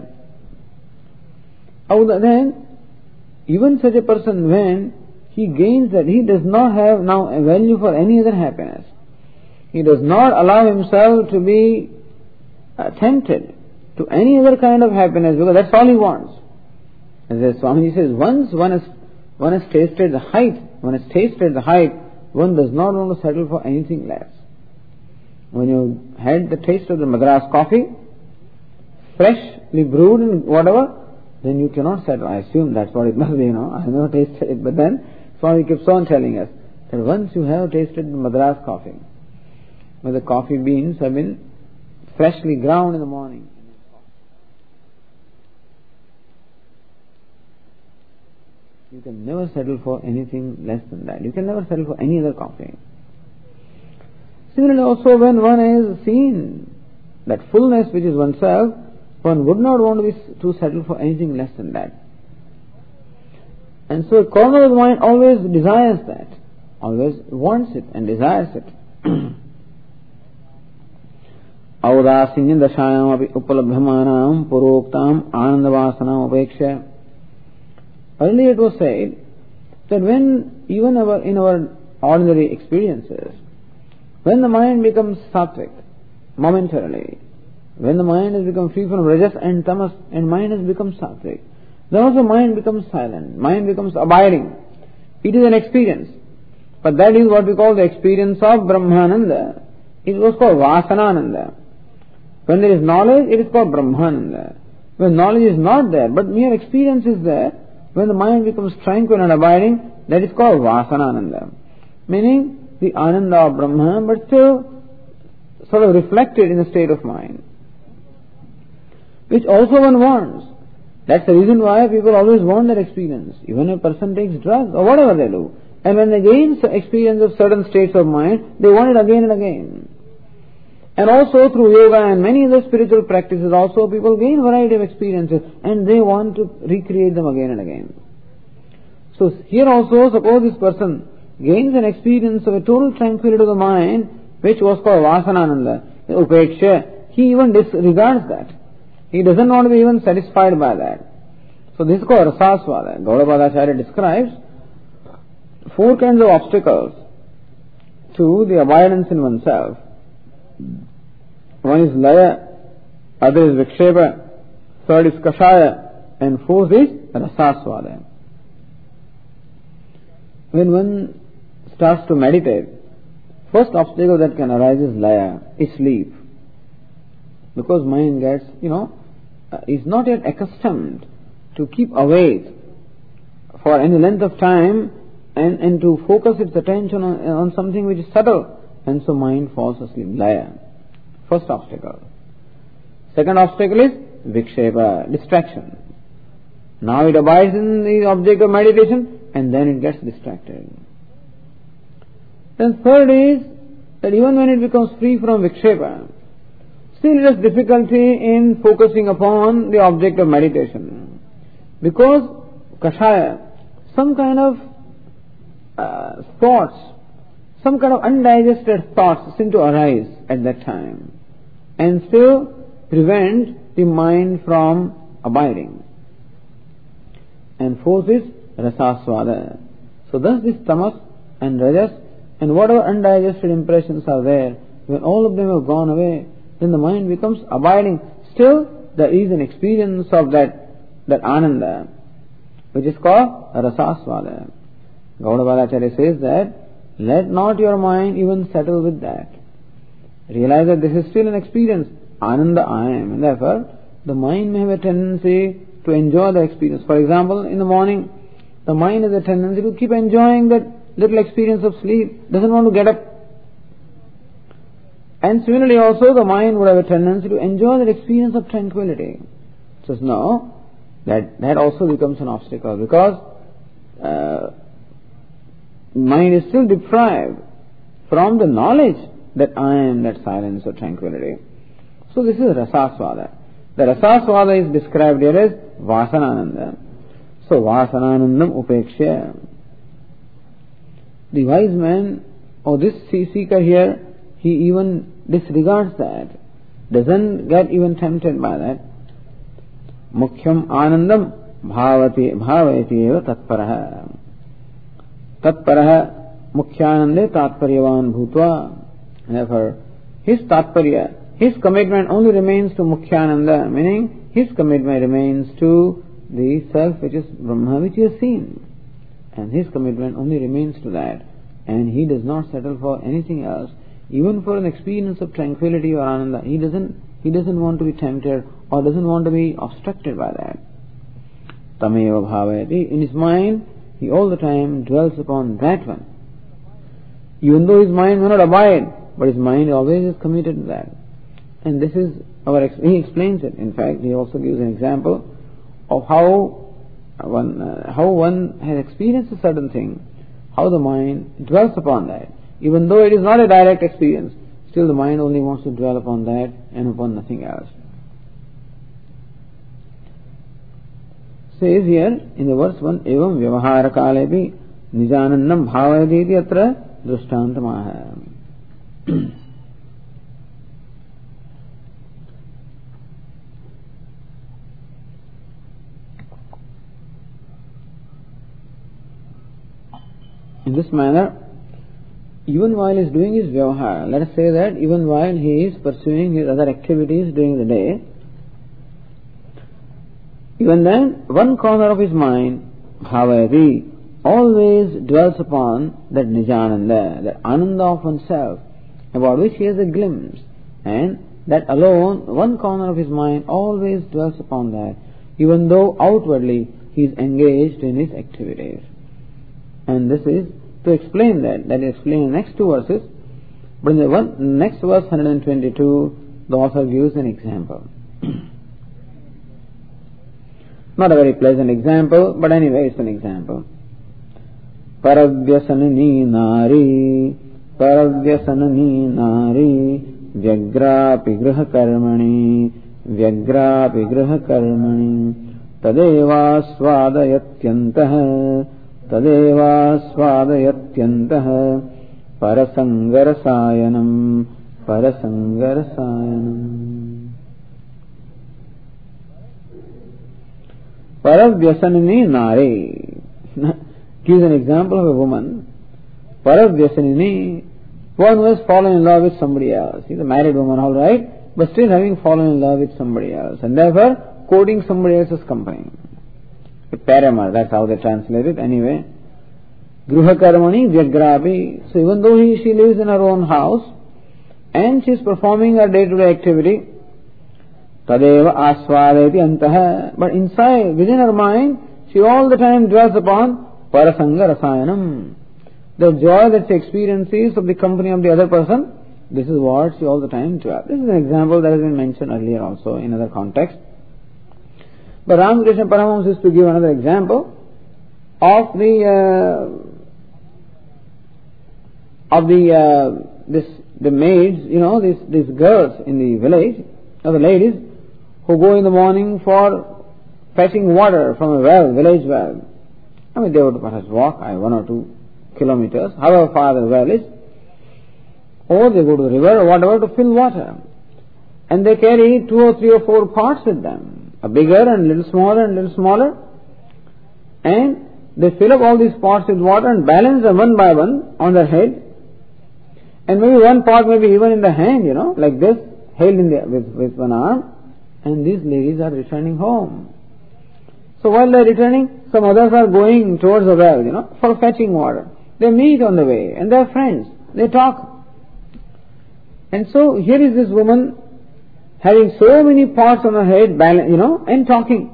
Then, even such a person, when he gains that he does not have now a value for any other happiness, he does not allow himself to be uh, tempted to any other kind of happiness because that's all he wants. As Swamiji says, once one has, one has tasted the height, one has tasted the height, one does not want to settle for anything less. When you had the taste of the Madras coffee, freshly brewed and whatever, then you cannot settle. I assume that's what it must be, you know. I have never tasted it. But then, Swami keeps on telling us that once you have tasted the Madras coffee, where the coffee beans have been freshly ground in the morning, you can never settle for anything less than that. You can never settle for any other coffee. Similarly also when one has seen that fullness which is oneself, one would not want to be to settle for anything less than that. And so a corner of the mind always desires that, always wants it and desires it. Audasinya dashayam api upalabhyamanam puroktam anandavasanam upeksha. Earlier it was said that when even our, in our ordinary experiences, when the mind becomes sattvic, momentarily, when the mind has become free from rajas and tamas and mind has become sattvic, then also mind becomes silent, mind becomes abiding. It is an experience. But that is what we call the experience of Brahmananda. It was called Vasanananda. When there is knowledge, it is called Brahmananda. When knowledge is not there, but mere experience is there, when the mind becomes tranquil and abiding, that is called Vasanananda. Meaning, the Ananda of Brahma, but still sort of reflected in a state of mind, which also one wants. That's the reason why people always want that experience. Even a person takes drugs or whatever they do, And when they gain experience of certain states of mind, they want it again and again. And also through yoga and many other spiritual practices also people gain variety of experiences and they want to recreate them again and again. So here also, suppose this person gains an experience of a total tranquility of the mind, which was called Vasanananda, Upeksha, he even disregards that. He doesn't want to be even satisfied by that. So this is called Rasaswada. Gaudapada describes four kinds of obstacles to the abidance in oneself. One is Laya, other is Vikshepa, third is Kashaya, and fourth is Rasaswada. When one starts to meditate, first obstacle that can arise is Laya, is sleep. Because mind gets, you know, uh, is not yet accustomed to keep awake for any length of time and, and to focus its attention on, on something which is subtle, and so mind falls asleep. Laya. First obstacle. Second obstacle is Vikshepa, distraction. Now it abides in the object of meditation and then it gets distracted. Then third is that even when it becomes free from Vikshepa, still it has difficulty in focusing upon the object of meditation. Because Kashaya, some kind of uh, thoughts, some kind of undigested thoughts seem to arise at that time and still prevent the mind from abiding. And fourth is Rasaswada. So thus this tamas and rajas and whatever undigested impressions are there, when all of them have gone away, then the mind becomes abiding. Still there is an experience of that, that ananda, which is called Rasaswada. Gaudapada says that let not your mind even settle with that. Realize that this is still an experience. Ananda I am. And therefore, the mind may have a tendency to enjoy the experience. For example, in the morning, the mind has a tendency to keep enjoying that little experience of sleep, doesn't want to get up. And similarly also, the mind would have a tendency to enjoy that experience of tranquility. Says no, that, that also becomes an obstacle because uh, mind is still deprived from the knowledge that I am that silence or tranquility. So this is Rasaswada. The Rasaswada is described here as Vasanananda. So Vasananandam Upeksha. The wise man or this seeker here, he even disregards that, doesn't get even tempted by that. Mukhyam Anandam Bhavati Bhavati eva Tatparaha. Tatparaha Mukhyanande Tatparyavan Bhutva. Therefore, his Tatparya, his commitment only remains to Mukhyananda, meaning his commitment remains to the self which is Brahma, which he has seen. And his commitment only remains to that. And he does not settle for anything else, even for an experience of tranquility or ananda. He doesn't, he doesn't want to be tempted or doesn't want to be obstructed by that. Tameva bhavayati. In his mind, he all the time dwells upon that one. Even though his mind may not abide, but his mind always is committed to that. And this is our, he explains it. In fact, he also gives an example of how one, uh, how one has experienced a certain thing, how the mind dwells upon that. Even though it is not a direct experience, still the mind only wants to dwell upon that and upon nothing else. Says here in the verse one, Evam Vyavahara Kalepi Nijanannam Bhavayaditi Atra Drushtantamaha. In this manner, even while he is doing his vyavahara, let us say that even while he is pursuing his other activities during the day, even then, one corner of his mind, bhavayati, always dwells upon that nijananda, that ananda of oneself, about which he has a glimpse, and that alone, one corner of his mind always dwells upon that, even though outwardly he is engaged in his activities. And this is to explain that, that is explained in the next two verses, but in the one, next verse one hundred twenty-two, the author gives an example. Not a very pleasant example, but anyway it's an example. Paravyasanani nari, paravyasanani nari, vyagrapi griha karmani, vyagrapi griha karmani, tadeva svadayatyantah, tadeva svadayatyantah, parasangarasayanam, parasangarasayanam. Paravyasanini nari gives an example of a woman. Paravyasanini, one who has fallen in love with somebody else. She's a married woman, all right, but still having fallen in love with somebody else, and therefore courting somebody else's company. A paramar, that's how they translate it anyway. Gruha karmani vyagrapi. So even though he, she lives in her own house and she is performing her day-to-day activity, tadeva aswadeti antaha, but inside, within her mind, she all the time dwells upon parasanga rasayanam. The joy that she experiences of the company of the other person, this is what she all the time dwells. This is an example that has been mentioned earlier also in other context. But Ramakrishna Paramahamsa used to give another example of the uh, of the uh, this the maids, you know, these these girls in the village, or the ladies who go in the morning for fetching water from a well, village well. I mean, they would perhaps walk I one or two kilometers, however far the well is, or they go to the river or whatever to fill water, and they carry two or three or four pots with them, a bigger and little smaller and little smaller, and they fill up all these pots with water and balance them one by one on their head, and maybe one pot maybe even in the hand, you know, like this, held in the, with, with one arm, and these ladies are returning home. So while they are returning, some others are going towards the well, you know, for fetching water. They meet on the way, and they are friends. They talk. And so here is this woman having so many pots on her head, you know, and talking.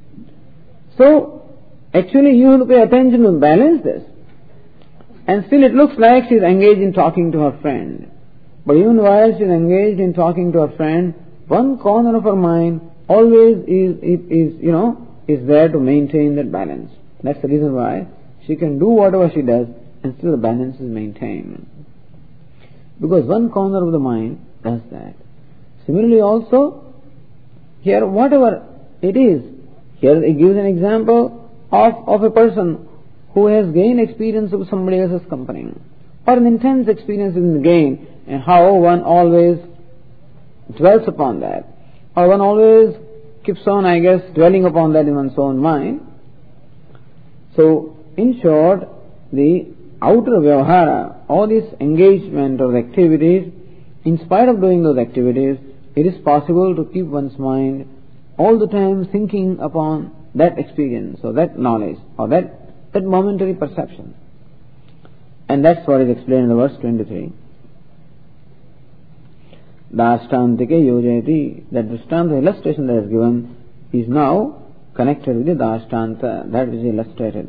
So actually you have to pay attention to balance this. And still it looks like she is engaged in talking to her friend. But even while she is engaged in talking to her friend, one corner of her mind always is, is, is, you know, is there to maintain that balance. That's the reason why she can do whatever she does and still the balance is maintained. Because one corner of the mind does that. Similarly also, here whatever it is, here it gives an example of, of a person who has gained experience of somebody else's company, or an intense experience in the gain, and how one always dwells upon that, or one always keeps on, I guess, dwelling upon that in one's own mind. So, in short, the outer vyavahara, all this engagement or activities, in spite of doing those activities, it is possible to keep one's mind all the time thinking upon that experience, or that knowledge, or that, that momentary perception. And that's what is explained in the verse twenty-three. Dashtantike yojayati, that Drishtanta illustration that is given is now connected with the Dashtanta, that which is illustrated.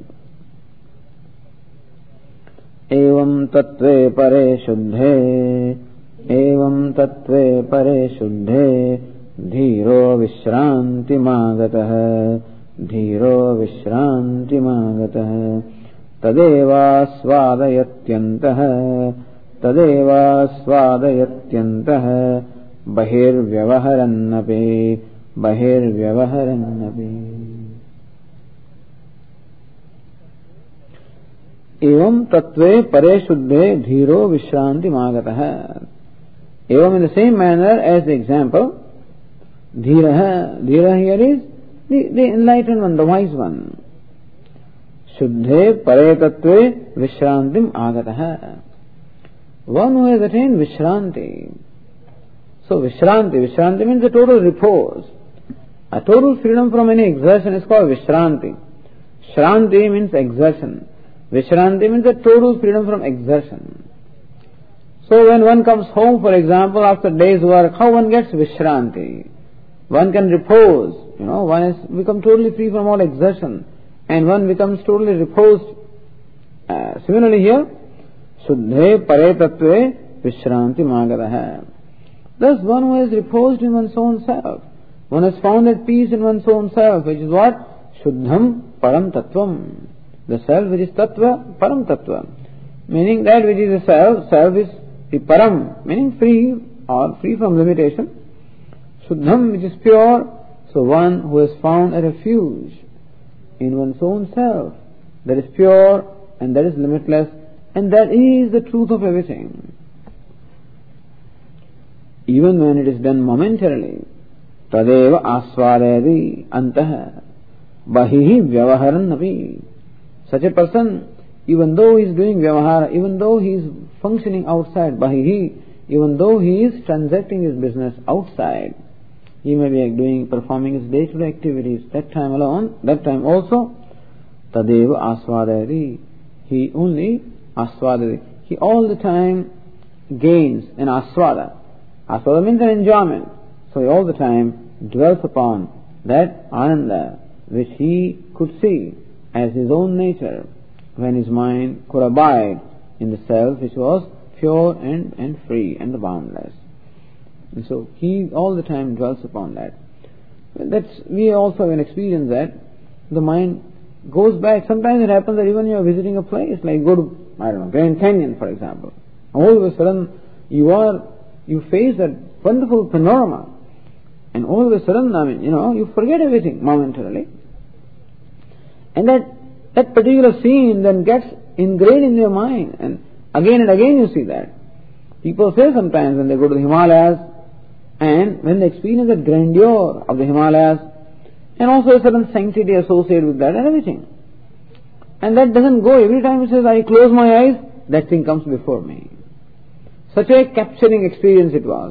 Evam tattve pare shuddhe, evam tattve pare shuddhe, dhiro vishranti magatah, dhiro vishranti magatah, tadeva svadayatyantah, tadeva svadayatyantah, bahir vyavaharannapi, bahir vyavaharannapi. Evam tattve pare shuddhe dhiro vishranti magatah. Evam, in the same manner as the example, dhiraha, dhira here is the, the enlightened one, the wise one. Shuddhe pare tattve vishrantim agatah. One who has attained Vishranti. So Vishranti, Vishranti means a total repose. A total freedom from any exertion is called Vishranti. Shranti means exertion. Vishranti means a total freedom from exertion. So when one comes home, for example, after day's work, how one gets Vishranti? One can repose, you know, one has become totally free from all exertion, and one becomes totally reposed. Uh, similarly here, Shuddhe pare tattve vishranti magatah. Thus one who has reposed in one's own self, one has found that peace in one's own self, which is what? Shuddham param tattvam. The self which is tattva, param tattva. Meaning that which is the self, self is the param, meaning free or free from limitation. Shuddham, which is pure, so one who has found a refuge in one's own self, that is pure and that is limitless, and that is the truth of everything. Even when it is done momentarily, tadeva asvaredi antah bahihi vyavaharan napi. Such a person, even though he is doing vyavahara, even though he is functioning outside, bahihi, even though he is transacting his business outside, he may be doing, performing his day-to-day activities, that time alone, that time also, tadeva asvaredi, he only asvaredi, he all the time gains an aswada. Aswada means an enjoyment. So he all the time dwells upon that ananda which he could see as his own nature when his mind could abide in the self which was pure and, and free and boundless. And so he all the time dwells upon that. That's, we also have an experience that the mind goes back. Sometimes it happens that even you are visiting a place like go to, I don't know, Grand Canyon for example. All of a sudden you are You face that wonderful panorama, and all of a sudden, I mean, you know, you forget everything momentarily. And that, that particular scene then gets ingrained in your mind, and again and again you see that. People say sometimes when they go to the Himalayas, and when they experience the grandeur of the Himalayas, and also a certain sanctity associated with that and everything. And that doesn't go. Every time it says, I close my eyes, that thing comes before me. Such a capturing experience it was,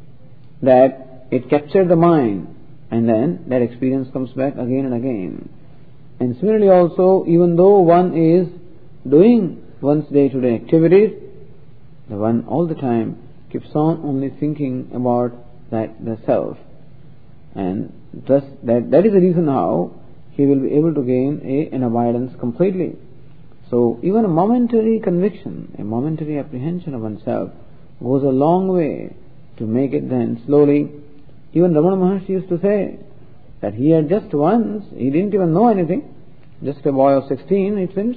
that it captured the mind, and then that experience comes back again and again. And similarly also, even though one is doing one's day-to-day activities, the one all the time keeps on only thinking about that the self. And thus that, that is the reason how he will be able to gain a, an abidance completely. So even a momentary conviction, a momentary apprehension of oneself goes a long way to make it then slowly. Even Ramana Maharshi used to say that he had just once, he didn't even know anything, just a boy of sixteen it seems,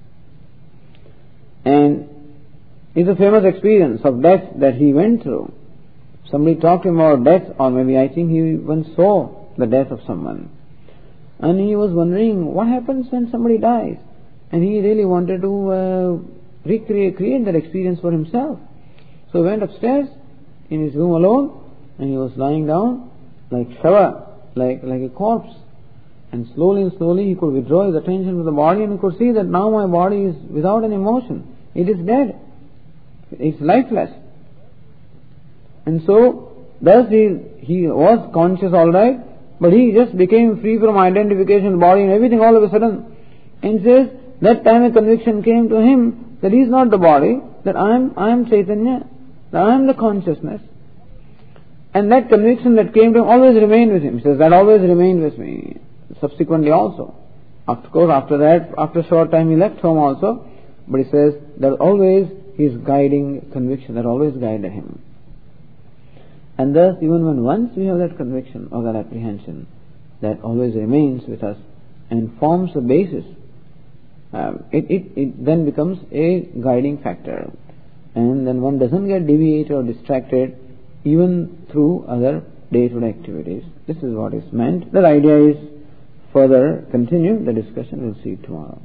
and it's a famous experience of death that he went through. Somebody talked to him about death, or maybe I think he once saw the death of someone, and he was wondering what happens when somebody dies, and he really wanted to uh, recreate create that experience for himself. So he went upstairs in his room alone, and he was lying down like shava, like, like a corpse. And slowly and slowly he could withdraw his attention from the body, and he could see that now my body is without an emotion. It is dead. It's lifeless. And so, thus he, he was conscious all right, but he just became free from identification with the body and everything all of a sudden. And says, that time a conviction came to him that he is not the body, that I am, I am Chaitanya, that I am the consciousness. And that conviction that came to him always remained with him. He says, that always remained with me. Subsequently also. Of course, after that, after a short time he left home also. But he says, that always his guiding conviction, that always guided him. And thus, even when once we have that conviction or that apprehension, that always remains with us and forms the basis, um, it, it, it then becomes a guiding factor. And then one doesn't get deviated or distracted even through other day-to-day activities. This is what is meant. The idea is further continue the discussion. We'll see it tomorrow.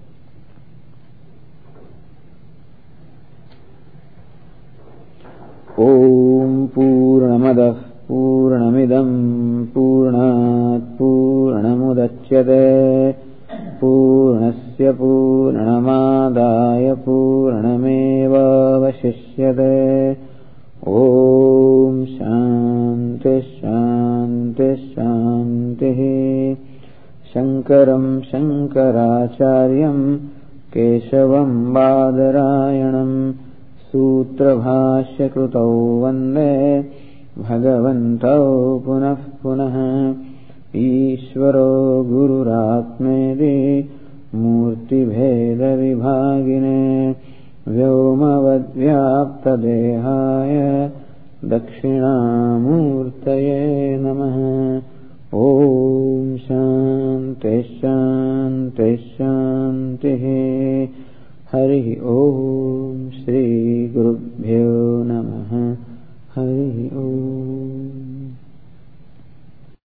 Om Purnamadah Purnamidam Purnat Purnamudachyate Purnasya Purnamadaya Purnameva Vashishyate. Om Shanti Shanti Shanti. Shankaram Shankaracharyam Keshavam Badarayanam Sutra Bhashya Krutau Vande Bhagavantau Punah Punah. Ishvaro Gururatmedi Murti Bheda Vibhagine Vyomavad Vyapta Dehaya Dakshinamurtaye Namaha. Om Shanti Shanti Shanti. Shruti Harihi Om.